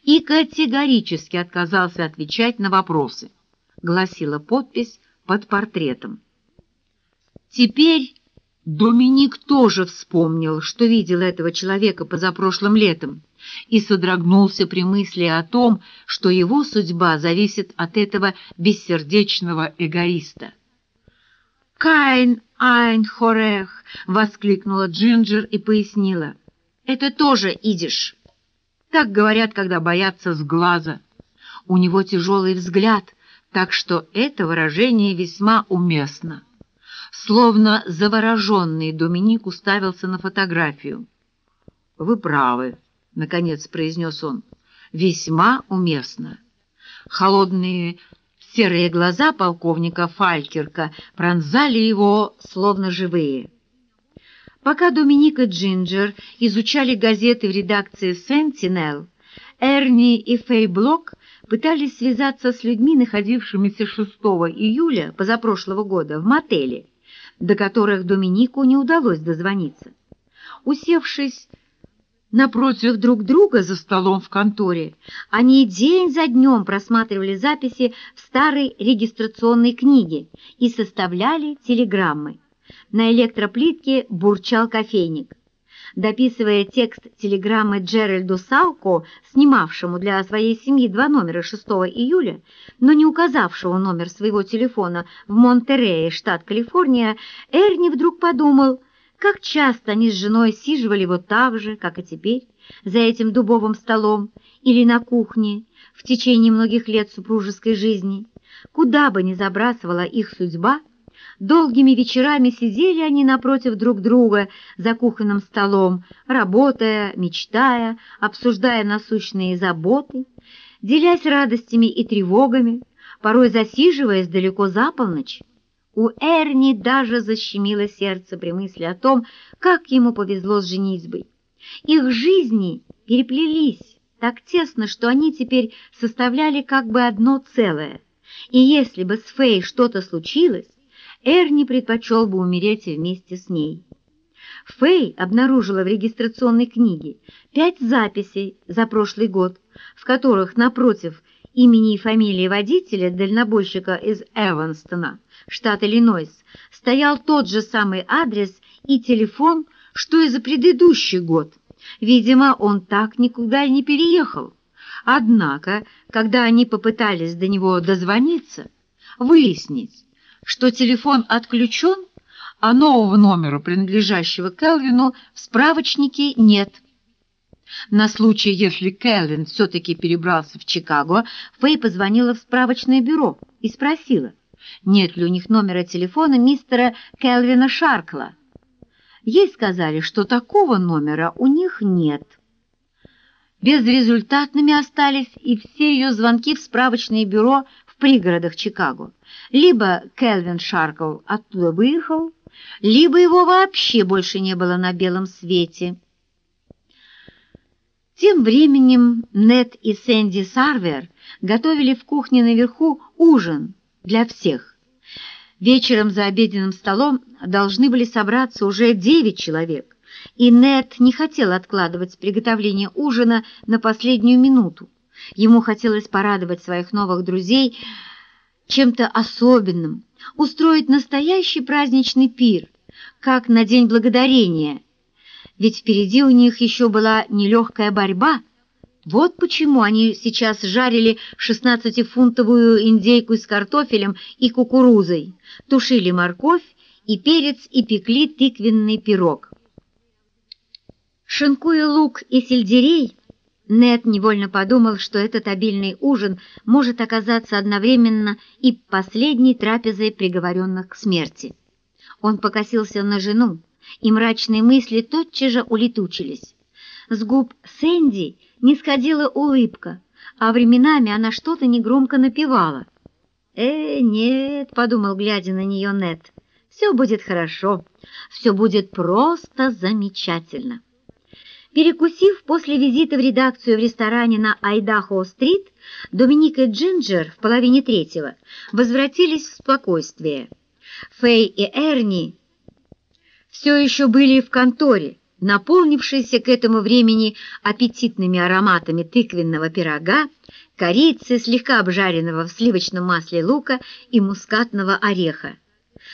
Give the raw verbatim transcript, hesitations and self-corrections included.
и категорически отказался отвечать на вопросы, гласила подпись под портретом. Теперь Доминик тоже вспомнил, что видел этого человека позапрошлым летом, и содрогнулся при мысли о том, что его судьба зависит от этого бессердечного эгоиста. «Кайн айн хорех!» — воскликнула Джинджер и пояснила. «Это тоже идиш. Так говорят, когда боятся с глаза. У него тяжелый взгляд, так что это выражение весьма уместно». Словно завороженный, Доминик уставился на фотографию. «Вы правы», — наконец произнес он, — «весьма уместно». Холодные серые глаза полковника Фалькирка пронзали его, словно живые. Пока Доминик и Джинджер изучали газеты в редакции «Сентинел», Эрни и Фэй Блок пытались связаться с людьми, находившимися шестого июля позапрошлого года в мотеле, до которых Доминику не удалось дозвониться. Усевшись напротив друг друга за столом в конторе, они день за днем просматривали записи в старой регистрационной книге и составляли телеграммы. На электроплитке бурчал кофейник. Дописывая текст телеграммы Джеральду Салко, снимавшему для своей семьи два номера шестого июля, но не указавшего номер своего телефона в Монтерее, штат Калифорния, Эрни вдруг подумал, как часто они с женой сиживали вот так же, как и теперь, за этим дубовым столом или на кухне в течение многих лет супружеской жизни. Куда бы ни забрасывала их судьба, долгими вечерами сидели они напротив друг друга за кухонным столом, работая, мечтая, обсуждая насущные заботы, делясь радостями и тревогами, порой засиживаясь далеко за полночь. У Эрни даже защемило сердце при мысли о том, как ему повезло с женитьбой. Их жизни переплелись так тесно, что они теперь составляли как бы одно целое, и если бы с Фэй что-то случилось, Эрни предпочел бы умереть вместе с ней. Фэй обнаружила в регистрационной книге пять записей за прошлый год, в которых напротив имени и фамилии водителя, дальнобойщика из Эванстона, штат Иллинойс, стоял тот же самый адрес и телефон, что и за предыдущий год. Видимо, он так никуда и не переехал. Однако, когда они попытались до него дозвониться, выяснить, что телефон отключен, а нового номера, принадлежащего Келвину, в справочнике нет. На случай, если Келвин все-таки перебрался в Чикаго, Фэй позвонила в справочное бюро и спросила, нет ли у них номера телефона мистера Келвина Шаркла. Ей сказали, что такого номера у них нет. Безрезультатными остались и все ее звонки в справочное бюро в пригородах Чикаго. Либо Келвин Шаркл оттуда выехал, либо его вообще больше не было на белом свете. Тем временем Нед и Сэнди Сарвер готовили в кухне наверху ужин для всех. Вечером за обеденным столом должны были собраться уже девять человек, и Нед не хотел откладывать приготовление ужина на последнюю минуту. Ему хотелось порадовать своих новых друзей чем-то особенным, устроить настоящий праздничный пир, как на День Благодарения, ведь впереди у них еще была нелегкая борьба. Вот почему они сейчас жарили шестнадцатифунтовую индейку с картофелем и кукурузой, тушили морковь и перец и пекли тыквенный пирог. Шинкуя лук и сельдерей, Нед невольно подумал, что этот обильный ужин может оказаться одновременно и последней трапезой приговоренных к смерти. Он покосился на жену, и мрачные мысли тотчас же улетучились. С губ Сэнди не сходила улыбка, а временами она что-то негромко напевала. «Э, нет», — подумал, глядя на нее Нед, — «все будет хорошо, все будет просто замечательно». Перекусив после визита в редакцию в ресторане на Айдахо-стрит, Доминик и Джинджер в половине третьего возвратились в спокойствие. Фэй и Эрни все еще были в конторе, наполнившийся к этому времени аппетитными ароматами тыквенного пирога, корицы, слегка обжаренного в сливочном масле лука и мускатного ореха.